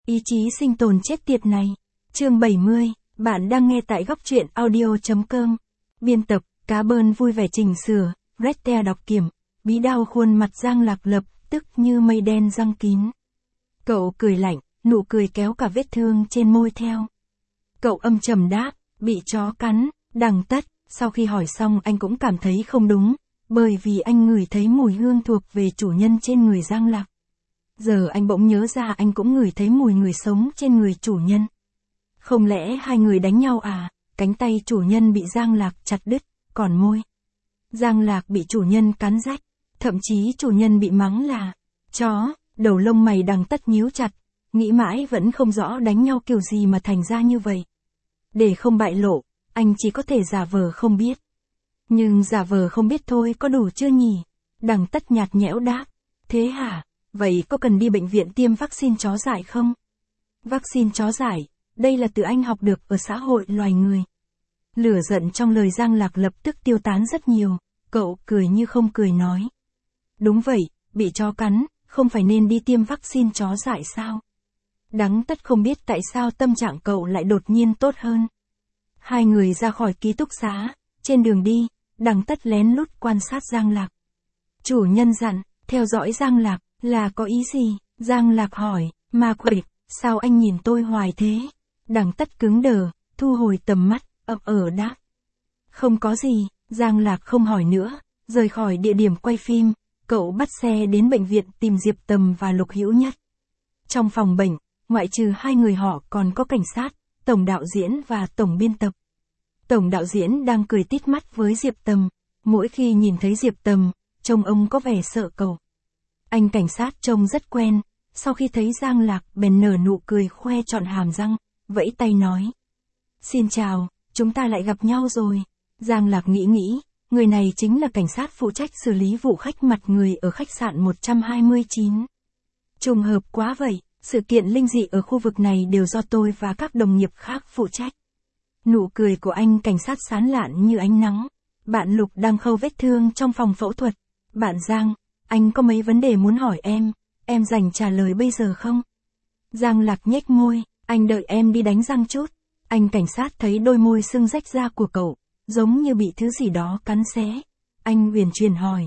Ý chí sinh tồn chết tiệt này. Chương 70, bạn đang nghe tại góc truyện audio.com. Biên tập, Cá Bơn vui vẻ chỉnh sửa, Rete đọc kiểm, bí đao khuôn mặt Giang Lạc lập tức như mây đen răng kín. Cậu cười lạnh, nụ cười kéo cả vết thương trên môi theo. Cậu âm trầm đáp, bị chó cắn, đằng tất, sau khi hỏi xong anh cũng cảm thấy không đúng, bởi vì anh ngửi thấy mùi hương thuộc về chủ nhân trên người Giang Lạc. Giờ anh bỗng nhớ ra anh cũng ngửi thấy mùi người sống trên người chủ nhân. Không lẽ hai người đánh nhau à? Cánh tay chủ nhân bị Giang Lạc chặt đứt, còn môi Giang Lạc bị chủ nhân cắn rách, thậm chí chủ nhân bị mắng là chó, đầu lông mày đằng tất nhíu chặt, nghĩ mãi vẫn không rõ đánh nhau kiểu gì mà thành ra như vậy. Để không bại lộ, anh chỉ có thể giả vờ không biết. Nhưng giả vờ không biết thôi có đủ chưa nhỉ? Đằng tất nhạt nhẽo đáp, thế hả? Vậy có cần đi bệnh viện tiêm vaccine chó dại không? Vaccine chó dại, đây là từ anh học được ở xã hội loài người. Lửa giận trong lời Giang Lạc lập tức tiêu tán rất nhiều, cậu cười như không cười nói. Đúng vậy, bị chó cắn, không phải nên đi tiêm vaccine chó dại sao? Đắng tất không biết tại sao tâm trạng cậu lại đột nhiên tốt hơn. Hai người ra khỏi ký túc xá, trên đường đi, Đằng tất lén lút quan sát Giang Lạc. Chủ nhân dặn, theo dõi Giang Lạc, là có ý gì? Giang Lạc hỏi, ma quỷ, sao anh nhìn tôi hoài thế? Đằng tất cứng đờ, thu hồi tầm mắt, đáp. Không có gì, Giang Lạc không hỏi nữa, rời khỏi địa điểm quay phim, cậu bắt xe đến bệnh viện tìm Diệp Tầm và Lục Hữu Nhất. Trong phòng bệnh, ngoại trừ hai người họ còn có cảnh sát, tổng đạo diễn và tổng biên tập. Tổng đạo diễn đang cười tít mắt với Diệp Tầm, mỗi khi nhìn thấy Diệp Tầm, trông ông có vẻ sợ cậu. Anh cảnh sát trông rất quen, sau khi thấy Giang Lạc bèn nở nụ cười khoe trọn hàm răng, vẫy tay nói. Xin chào, chúng ta lại gặp nhau rồi. Giang Lạc nghĩ, người này chính là cảnh sát phụ trách xử lý vụ khách mặt người ở khách sạn 129. Trùng hợp quá vậy, sự kiện linh dị ở khu vực này đều do tôi và các đồng nghiệp khác phụ trách. Nụ cười của anh cảnh sát sán lạn như ánh nắng. Bạn Lục đang khâu vết thương trong phòng phẫu thuật. Bạn Giang, anh có mấy vấn đề muốn hỏi em rảnh trả lời bây giờ không? Giang Lạc nhếch môi, anh đợi em đi đánh răng chút. Anh cảnh sát thấy đôi môi sưng rách ra của cậu, giống như bị thứ gì đó cắn xé. Anh huyền truyền hỏi.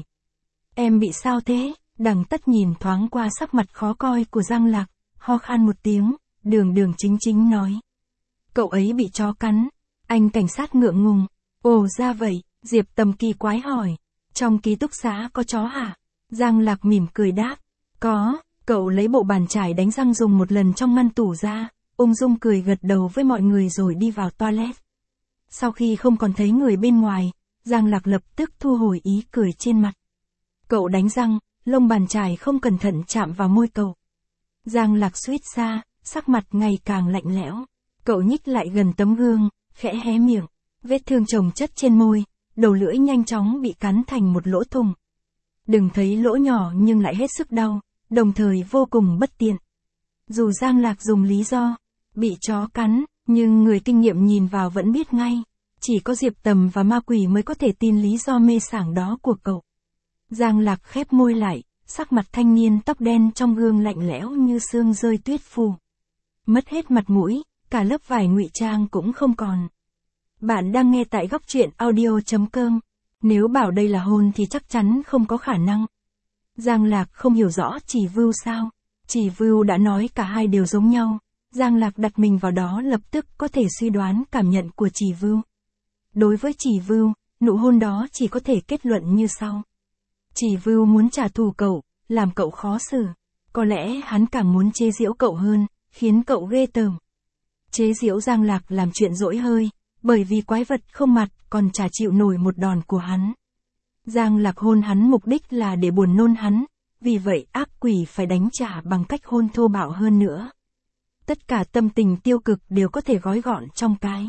Em bị sao thế? Đằng tất nhìn thoáng qua sắc mặt khó coi của Giang Lạc, ho khan một tiếng, đường chính nói. Cậu ấy bị chó cắn. Anh cảnh sát ngượng ngùng. Ồ ra vậy, Diệp Tầm kỳ quái hỏi. Trong ký túc xá có chó hả? Giang Lạc mỉm cười đáp. Có, cậu lấy bộ bàn chải đánh răng dùng một lần trong ngăn tủ ra, ung dung cười gật đầu với mọi người rồi đi vào toilet. Sau khi không còn thấy người bên ngoài, Giang Lạc lập tức thu hồi ý cười trên mặt. Cậu đánh răng, lông bàn chải không cẩn thận chạm vào môi cậu. Giang Lạc suýt xa, sắc mặt ngày càng lạnh lẽo. Cậu nhích lại gần tấm gương, khẽ hé miệng, vết thương chồng chất trên môi, đầu lưỡi nhanh chóng bị cắn thành một lỗ thủng. Đừng thấy lỗ nhỏ nhưng lại hết sức đau, đồng thời vô cùng bất tiện. Dù Giang Lạc dùng lý do, bị chó cắn, nhưng người kinh nghiệm nhìn vào vẫn biết ngay. Chỉ có Diệp Tầm và ma quỷ mới có thể tin lý do mê sảng đó của cậu. Giang Lạc khép môi lại, sắc mặt thanh niên tóc đen trong gương lạnh lẽo như sương rơi tuyết phù. Mất hết mặt mũi, cả lớp vải ngụy trang cũng không còn. Bạn đang nghe tại góc truyện audio.com. Nếu bảo đây là hôn thì chắc chắn không có khả năng. Giang Lạc không hiểu rõ Chỉ Vưu sao. Chỉ Vưu đã nói cả hai đều giống nhau. Giang Lạc đặt mình vào đó lập tức có thể suy đoán cảm nhận của Chỉ Vưu. Đối với Chỉ Vưu, nụ hôn đó chỉ có thể kết luận như sau. Chỉ Vưu muốn trả thù cậu, làm cậu khó xử. Có lẽ hắn càng muốn chế giễu cậu hơn, khiến cậu ghê tởm. Chế giễu Giang Lạc làm chuyện dỗi hơi, bởi vì quái vật không mặt còn chả chịu nổi một đòn của hắn. Giang Lạc hôn hắn mục đích là để buồn nôn hắn, vì vậy ác quỷ phải đánh trả bằng cách hôn thô bạo hơn nữa. Tất cả tâm tình tiêu cực đều có thể gói gọn trong cái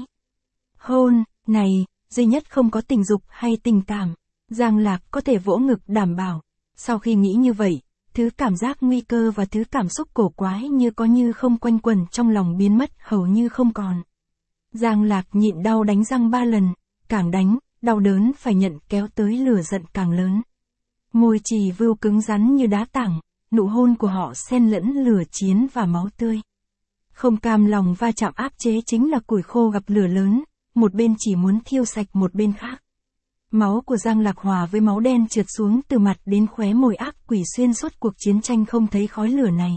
hôn này, duy nhất không có tình dục hay tình cảm. Giang Lạc có thể vỗ ngực đảm bảo. Sau khi nghĩ như vậy, thứ cảm giác nguy cơ và thứ cảm xúc cổ quái như có như không quanh quẩn trong lòng biến mất hầu như không còn. Giang Lạc nhịn đau đánh răng 3 lần, càng đánh, đau đớn phải nhận kéo tới lửa giận càng lớn. Môi Chỉ Vưu cứng rắn như đá tảng, nụ hôn của họ xen lẫn lửa chiến và máu tươi. Không cam lòng va chạm áp chế chính là củi khô gặp lửa lớn, một bên chỉ muốn thiêu sạch một bên khác. Máu của Giang Lạc hòa với máu đen trượt xuống từ mặt đến khóe môi ác quỷ xuyên suốt cuộc chiến tranh không thấy khói lửa này.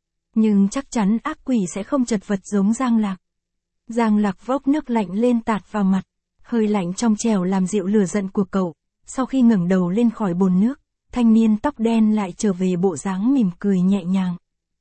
Nhưng chắc chắn ác quỷ sẽ không chật vật giống Giang Lạc. Giang Lạc vốc nước lạnh lên tạt vào mặt, hơi lạnh trong trẻo làm dịu lửa giận của cậu. Sau khi ngẩng đầu lên khỏi bồn nước, thanh niên tóc đen lại trở về bộ dáng mỉm cười nhẹ nhàng.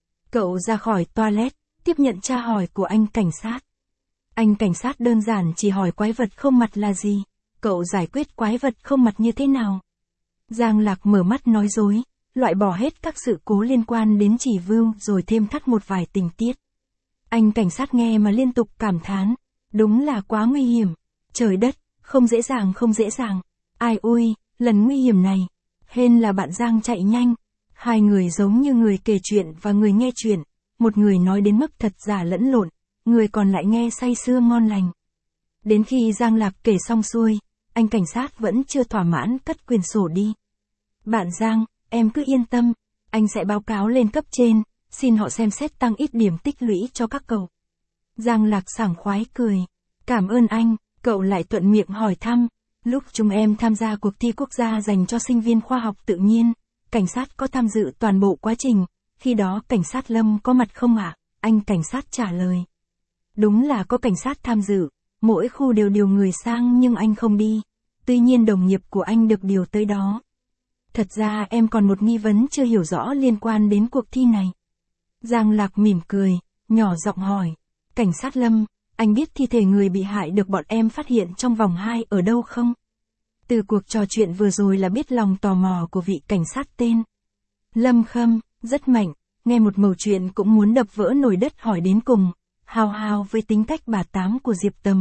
Cậu ra khỏi toilet, tiếp nhận tra hỏi của anh cảnh sát. Anh cảnh sát đơn giản chỉ hỏi quái vật không mặt là gì, cậu giải quyết quái vật không mặt như thế nào. Giang Lạc mở mắt nói dối, loại bỏ hết các sự cố liên quan đến chỉ view rồi thêm thắt một vài tình tiết. Anh cảnh sát nghe mà liên tục cảm thán, đúng là quá nguy hiểm, trời đất, không dễ dàng. Ai ui, lần nguy hiểm này, hên là bạn Giang chạy nhanh. Hai người giống như người kể chuyện và người nghe chuyện, một người nói đến mức thật giả lẫn lộn, người còn lại nghe say sưa ngon lành. Đến khi Giang Lạc kể xong xuôi, anh cảnh sát vẫn chưa thỏa mãn cất quyển sổ đi. Bạn Giang, em cứ yên tâm, anh sẽ báo cáo lên cấp trên, xin họ xem xét tăng ít điểm tích lũy cho các cậu. Giang Lạc sảng khoái cười, cảm ơn anh, cậu lại thuận miệng hỏi thăm, lúc chúng em tham gia cuộc thi quốc gia dành cho sinh viên khoa học tự nhiên, cảnh sát có tham dự toàn bộ quá trình, khi đó cảnh sát Lâm có mặt không ạ? Anh cảnh sát trả lời. Đúng là có cảnh sát tham dự, mỗi khu đều điều người sang nhưng anh không đi, tuy nhiên đồng nghiệp của anh được điều tới đó. Thật ra em còn một nghi vấn chưa hiểu rõ liên quan đến cuộc thi này. Giang Lạc mỉm cười, nhỏ giọng hỏi, cảnh sát Lâm, anh biết thi thể người bị hại được bọn em phát hiện trong vòng 2 ở đâu không? Từ cuộc trò chuyện vừa rồi là biết lòng tò mò của vị cảnh sát tên Lâm Khâm, rất mạnh, nghe một mẩu chuyện cũng muốn đập vỡ nồi đất hỏi đến cùng, hào hào với tính cách bà tám của Diệp Tầm.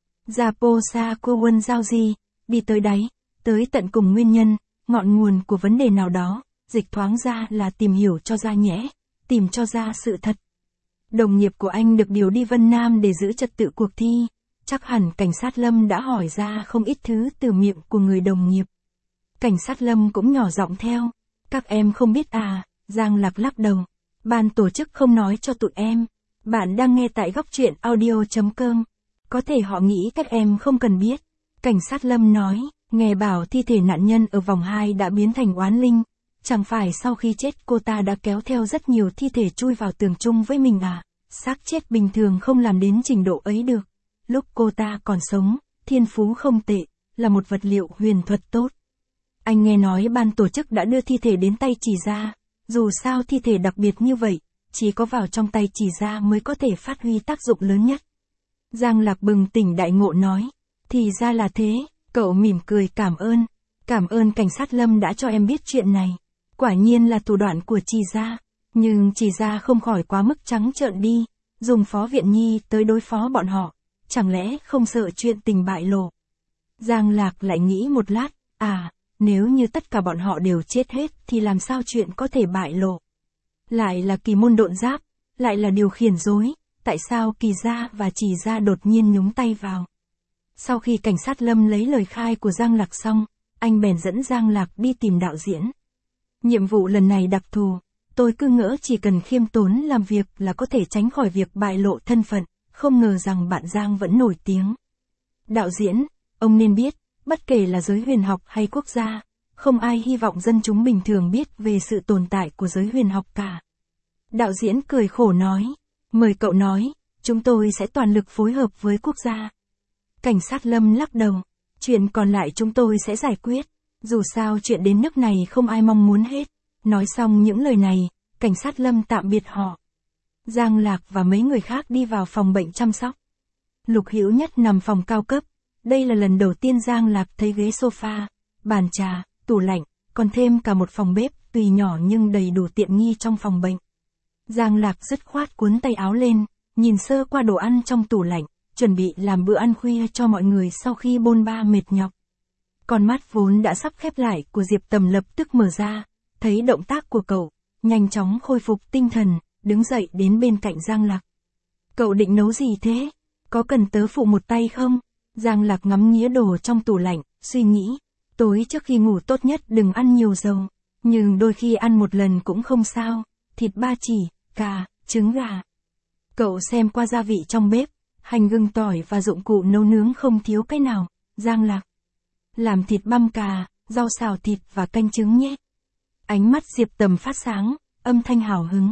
Japosa cô Quân giao gì, đi tới đáy, tới tận cùng nguyên nhân, ngọn nguồn của vấn đề nào đó, dịch thoáng ra là tìm hiểu cho ra nhẽ, tìm cho ra sự thật. Đồng nghiệp của anh được điều đi Vân Nam để giữ trật tự cuộc thi, chắc hẳn cảnh sát Lâm đã hỏi ra không ít thứ từ miệng của người đồng nghiệp. Cảnh sát Lâm cũng nhỏ giọng theo, các em không biết à, Giang Lạc lắc đầu, ban tổ chức không nói cho tụi em, bạn đang nghe tại góc truyện audio.com, có thể họ nghĩ các em không cần biết. Cảnh sát Lâm nói, nghe bảo thi thể nạn nhân ở vòng 2 đã biến thành oán linh, chẳng phải sau khi chết cô ta đã kéo theo rất nhiều thi thể chui vào tường chung với mình à, xác chết bình thường không làm đến trình độ ấy được. Lúc cô ta còn sống, thiên phú không tệ, là một vật liệu huyền thuật tốt. Anh nghe nói ban tổ chức đã đưa thi thể đến tay Chỉ Gia, dù sao thi thể đặc biệt như vậy, chỉ có vào trong tay Chỉ Gia mới có thể phát huy tác dụng lớn nhất. Giang Lạc bừng tỉnh đại ngộ nói, thì ra là thế, cậu mỉm cười cảm ơn cảnh sát Lâm đã cho em biết chuyện này. Quả nhiên là thủ đoạn của Chỉ Gia, nhưng Chỉ Gia không khỏi quá mức trắng trợn đi, dùng Phó Viện Nhi tới đối phó bọn họ, chẳng lẽ không sợ chuyện tình bại lộ. Giang Lạc lại nghĩ một lát, nếu như tất cả bọn họ đều chết hết thì làm sao chuyện có thể bại lộ. Lại là kỳ môn độn giáp, lại là điều khiển rối, tại sao Kỳ Gia và Chỉ Gia đột nhiên nhúng tay vào. Sau khi cảnh sát Lâm lấy lời khai của Giang Lạc xong, anh bèn dẫn Giang Lạc đi tìm đạo diễn. Nhiệm vụ lần này đặc thù, tôi cứ ngỡ chỉ cần khiêm tốn làm việc là có thể tránh khỏi việc bại lộ thân phận, không ngờ rằng bạn Giang vẫn nổi tiếng. Đạo diễn, ông nên biết, bất kể là giới huyền học hay quốc gia, không ai hy vọng dân chúng bình thường biết về sự tồn tại của giới huyền học cả. Đạo diễn cười khổ nói, mời cậu nói, chúng tôi sẽ toàn lực phối hợp với quốc gia. Cảnh sát Lâm lắc đầu, chuyện còn lại chúng tôi sẽ giải quyết, dù sao chuyện đến nước này không ai mong muốn hết. Nói xong những lời này, cảnh sát Lâm tạm biệt họ. Giang Lạc và mấy người khác đi vào phòng bệnh chăm sóc. Lục Hữu Nhất nằm phòng cao cấp, đây là lần đầu tiên Giang Lạc thấy ghế sofa, bàn trà, tủ lạnh, còn thêm cả một phòng bếp, tuy nhỏ nhưng đầy đủ tiện nghi trong phòng bệnh. Giang Lạc dứt khoát cuốn tay áo lên, nhìn sơ qua đồ ăn trong tủ lạnh, chuẩn bị làm bữa ăn khuya cho mọi người sau khi bôn ba mệt nhọc. Con mắt vốn đã sắp khép lại của Diệp Tầm lập tức mở ra, thấy động tác của cậu, nhanh chóng khôi phục tinh thần, đứng dậy đến bên cạnh Giang Lạc. Cậu định nấu gì thế? Có cần tớ phụ một tay không? Giang Lạc ngắm nghía đồ trong tủ lạnh, suy nghĩ, tối trước khi ngủ tốt nhất đừng ăn nhiều dầu, nhưng đôi khi ăn một lần cũng không sao, thịt ba chỉ, cà, trứng gà. Cậu xem qua gia vị trong bếp, hành gừng tỏi và dụng cụ nấu nướng không thiếu cái nào. Giang Lạc. Làm thịt băm cà, rau xào thịt và canh trứng nhé. Ánh mắt Diệp Tầm phát sáng, âm thanh hào hứng.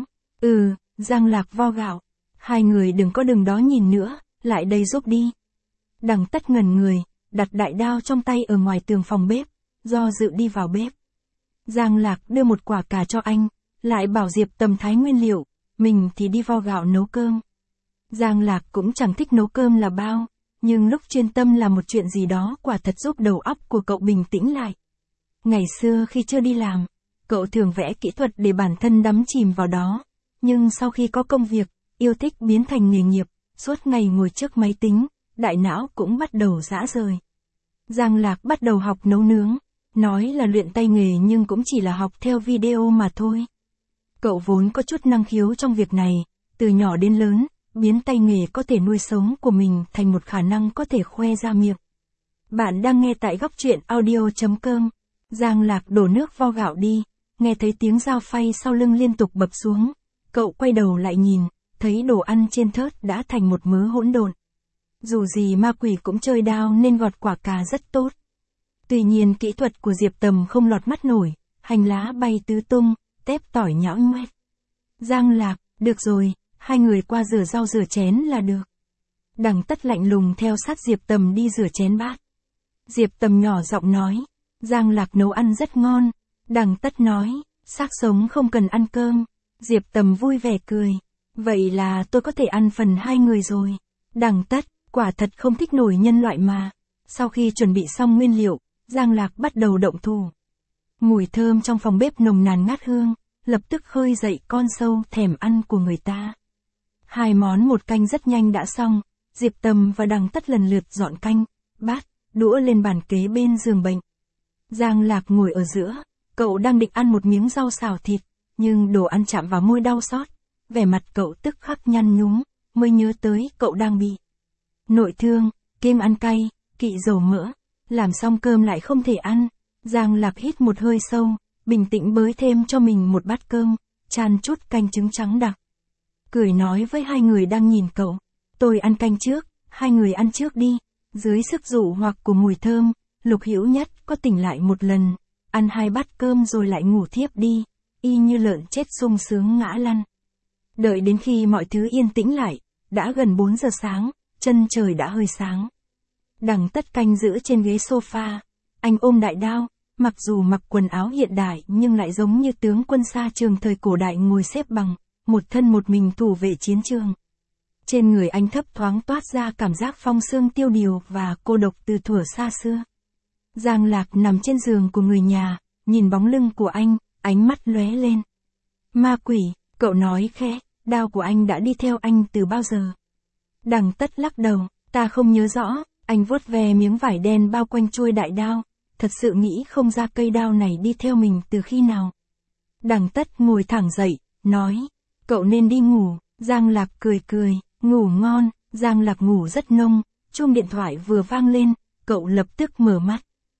Giang Lạc vo gạo. Hai người đừng có đừng đó nhìn nữa, lại đây giúp đi. Đằng Tất ngẩn người, đặt đại đao trong tay ở ngoài tường phòng bếp, do dự đi vào bếp. Giang Lạc đưa một quả cà cho anh, lại bảo Diệp Tầm thái nguyên liệu, mình thì đi vo gạo nấu cơm. Giang Lạc cũng chẳng thích nấu cơm là bao, nhưng lúc chuyên tâm làm một chuyện gì đó quả thật giúp đầu óc của cậu bình tĩnh lại. Ngày xưa khi chưa đi làm, cậu thường vẽ kỹ thuật để bản thân đắm chìm vào đó, nhưng sau khi có công việc, yêu thích biến thành nghề nghiệp, suốt ngày ngồi trước máy tính, đại não cũng bắt đầu rã rời. Giang Lạc bắt đầu học nấu nướng, nói là luyện tay nghề nhưng cũng chỉ là học theo video mà thôi. Cậu vốn có chút năng khiếu trong việc này, từ nhỏ đến lớn, biến tay nghề có thể nuôi sống của mình thành một khả năng có thể khoe ra miệng. Bạn đang nghe tại góc truyện audio.com. Giang Lạc đổ nước vo gạo đi, nghe thấy tiếng dao phay sau lưng liên tục bập xuống. Cậu quay đầu lại nhìn, thấy đồ ăn trên thớt đã thành một mớ hỗn độn. Dù gì ma quỷ cũng chơi đao nên gọt quả cà rất tốt. Tuy nhiên kỹ thuật của Diệp Tầm không lọt mắt nổi, hành lá bay tứ tung, tép tỏi nhão nhoét. Giang Lạc, được rồi, hai người qua rửa rau rửa chén là được. Đằng Tất lạnh lùng theo sát Diệp Tầm đi rửa chén bát. Diệp Tầm nhỏ giọng nói, Giang Lạc nấu ăn rất ngon. Đằng Tất nói, xác sống không cần ăn cơm. Diệp Tầm vui vẻ cười, vậy là tôi có thể ăn phần hai người rồi. Đằng Tất, quả thật không thích nổi nhân loại mà. Sau khi chuẩn bị xong nguyên liệu, Giang Lạc bắt đầu động thủ. Mùi thơm trong phòng bếp nồng nàn ngát hương, lập tức khơi dậy con sâu thèm ăn của người ta. Hai món một canh rất nhanh đã xong, Diệp Tầm và Đằng Tất lần lượt dọn canh, bát, đũa lên bàn kế bên giường bệnh. Giang Lạc ngồi ở giữa, cậu đang định ăn một miếng rau xào thịt, nhưng đồ ăn chạm vào môi đau xót, vẻ mặt cậu tức khắc nhăn nhúm, mới nhớ tới cậu đang bị nội thương, kiêng ăn cay, kỵ dầu mỡ, làm xong cơm lại không thể ăn. Giang Lạc hít một hơi sâu, bình tĩnh bới thêm cho mình một bát cơm, chan chút canh trứng trắng đặc. Cười nói với hai người đang nhìn cậu, tôi ăn canh trước, hai người ăn trước đi. Dưới sức dụ hoặc của mùi thơm, Lục Hữu Nhất có tỉnh lại một lần, ăn hai bát cơm rồi lại ngủ thiếp đi, y như lợn chết sung sướng ngã lăn. Đợi đến khi mọi thứ yên tĩnh lại, đã gần 4 giờ sáng, chân trời đã hơi sáng. Đằng Tất canh giữ trên ghế sofa, anh ôm đại đao, mặc dù mặc quần áo hiện đại nhưng lại giống như tướng quân xa trường thời cổ đại ngồi xếp bằng, một thân một mình thủ vệ chiến trường. Trên người anh thấp thoáng toát ra cảm giác phong sương tiêu điều và cô độc từ thuở xa xưa. Giang Lạc nằm trên giường của người nhà, nhìn bóng lưng của anh, ánh mắt lóe lên. Ma quỷ, cậu nói khẽ, đao của anh đã đi theo anh từ bao giờ? Đằng Tất lắc đầu, ta không nhớ rõ, anh vuốt ve miếng vải đen bao quanh chuôi đại đao, thật sự nghĩ không ra cây đao này đi theo mình từ khi nào. Đằng Tất ngồi thẳng dậy, nói, cậu nên đi ngủ. Giang Lạc cười cười, ngủ ngon. Giang Lạc ngủ rất nông, chuông điện thoại vừa vang lên, cậu lập tức mở mắt.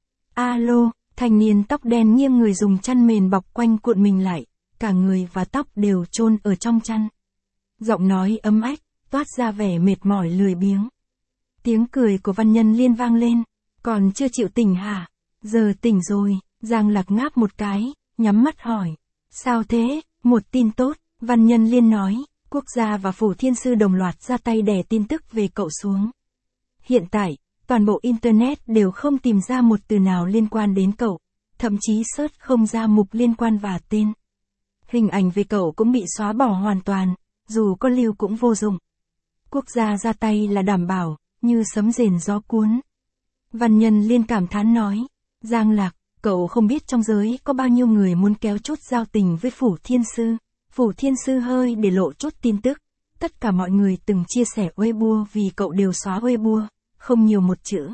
Alo, thanh niên tóc đen nghiêng người dùng chăn mền bọc quanh cuộn mình lại, cả người và tóc đều chôn ở trong chăn. Giọng nói ấm ách, toát ra vẻ mệt mỏi lười biếng. Tiếng cười của Văn Nhân Liên vang lên, còn chưa chịu tỉnh hả? Giờ tỉnh rồi. Giang Lạc ngáp một cái, nhắm mắt hỏi, sao thế? Một tin tốt. Văn Nhân Liên nói, quốc gia và phủ thiên sư đồng loạt ra tay đè tin tức về cậu xuống. Hiện tại, toàn bộ Internet đều không tìm ra một từ nào liên quan đến cậu, thậm chí search không ra mục liên quan và tên. Hình ảnh về cậu cũng bị xóa bỏ hoàn toàn, dù có lưu cũng vô dụng. Quốc gia ra tay là đảm bảo, như sấm rền gió cuốn. Văn Nhân Liên cảm thán nói, Giang Lạc, cậu không biết trong giới có bao nhiêu người muốn kéo chút giao tình với phủ thiên sư. Phủ thiên sư hơi để lộ chút tin tức, tất cả mọi người từng chia sẻ Weibo vì cậu đều xóa Weibo, không nhiều một chữ.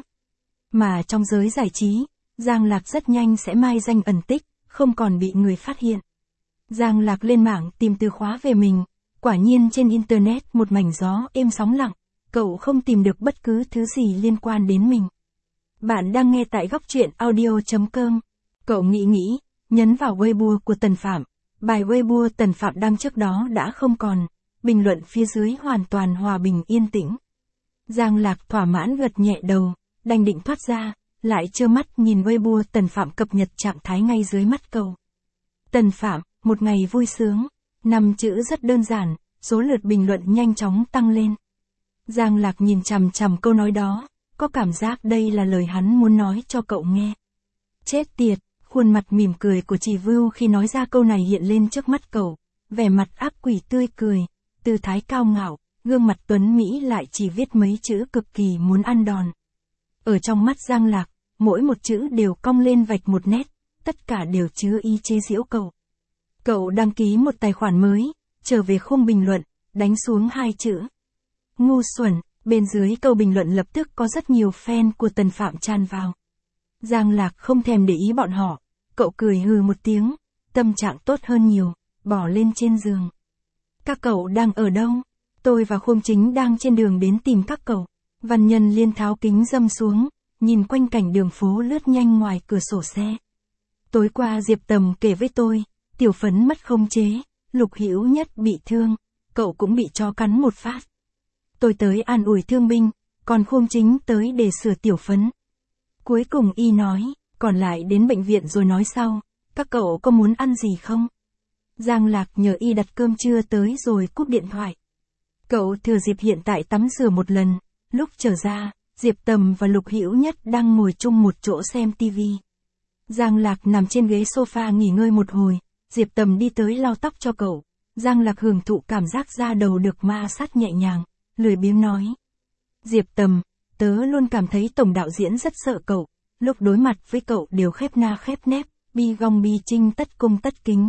Mà trong giới giải trí, Giang Lạc rất nhanh sẽ mai danh ẩn tích, không còn bị người phát hiện. Giang Lạc lên mạng tìm từ khóa về mình, quả nhiên trên Internet một mảnh gió êm sóng lặng, cậu không tìm được bất cứ thứ gì liên quan đến mình. Bạn đang nghe tại góc truyện audio.com. Cậu nghĩ, nhấn vào Weibo của Tần Phạm. Bài Weibo Tần Phạm đăng trước đó đã không còn, bình luận phía dưới hoàn toàn hòa bình yên tĩnh. Giang Lạc thỏa mãn gật nhẹ đầu, đành định thoát ra, lại trơ mắt nhìn Weibo Tần Phạm cập nhật trạng thái ngay dưới mắt cậu. Tần Phạm, một ngày vui sướng. 5 chữ rất đơn giản, số lượt bình luận nhanh chóng tăng lên. Giang Lạc nhìn chằm chằm câu nói đó, có cảm giác đây là lời hắn muốn nói cho cậu nghe. Chết tiệt, khuôn mặt mỉm cười của chị Vưu khi nói ra câu này hiện lên trước mắt cậu, vẻ mặt ác quỷ tươi cười, tư thái cao ngạo, gương mặt tuấn Mỹ lại chỉ viết mấy chữ cực kỳ muốn ăn đòn. Ở trong mắt Giang Lạc, mỗi một chữ đều cong lên vạch một nét, tất cả đều chứa ý chế giễu cậu. Cậu đăng ký một tài khoản mới, trở về khung bình luận, đánh xuống 2 chữ. Ngu xuẩn, bên dưới câu bình luận lập tức có rất nhiều fan của Tần Phạm tràn vào. Giang Lạc không thèm để ý bọn họ, cậu cười hừ một tiếng, tâm trạng tốt hơn nhiều, bỏ lên trên giường. Các cậu đang ở đâu? Tôi và Khung Chính đang trên đường đến tìm các cậu. Văn Nhân Liên tháo kính râm xuống, nhìn quanh cảnh đường phố lướt nhanh ngoài cửa sổ xe. Tối qua Diệp Tầm kể với tôi, Tiểu Phấn mất khống chế, Lục Hữu Nhất bị thương, cậu cũng bị chó cắn một phát. Tôi tới an ủi thương binh, còn Khung Chính tới để sửa Tiểu Phấn. Cuối cùng y nói, còn lại đến bệnh viện rồi nói sau, các cậu có muốn ăn gì không? Giang Lạc nhờ y đặt cơm trưa tới rồi cúp điện thoại. Cậu thừa dịp hiện tại tắm rửa một lần, lúc trở ra, Diệp Tầm và Lục Hữu Nhất đang ngồi chung một chỗ xem tivi. Giang Lạc nằm trên ghế sofa nghỉ ngơi một hồi, Diệp Tầm đi tới lau tóc cho cậu. Giang Lạc hưởng thụ cảm giác da đầu được ma sát nhẹ nhàng, lười biếng nói. Diệp Tầm, tớ luôn cảm thấy tổng đạo diễn rất sợ cậu, lúc đối mặt với cậu đều khép na khép nép, bi gong bi trinh tất cung tất kính.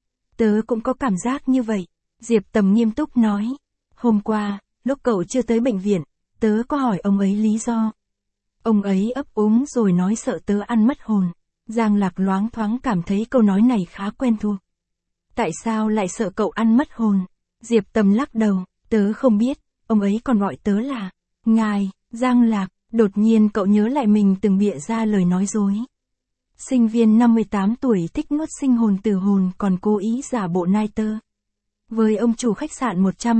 Tớ cũng có cảm giác như vậy, Diệp Tầm nghiêm túc nói. Hôm qua, lúc cậu chưa tới bệnh viện, tớ có hỏi ông ấy lý do. Ông ấy ấp úng rồi nói sợ tớ ăn mất hồn. Giang Lạc loáng thoáng cảm thấy câu nói này khá quen thuộc. Tại sao lại sợ cậu ăn mất hồn? Diệp Tầm lắc đầu, tớ không biết, ông ấy còn gọi tớ là ngài. Giang Lạc, đột nhiên cậu nhớ lại mình từng bịa ra lời nói dối. Sinh viên 58 tuổi thích nuốt sinh hồn tử hồn còn cố ý giả bộ nai tơ. Với ông chủ khách sạn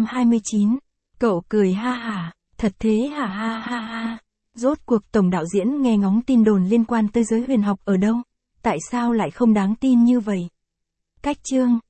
129, cậu cười ha hả, thật thế hả ha ha ha. Rốt cuộc tổng đạo diễn nghe ngóng tin đồn liên quan tới giới huyền học ở đâu? Tại sao lại không đáng tin như vậy? Cách chương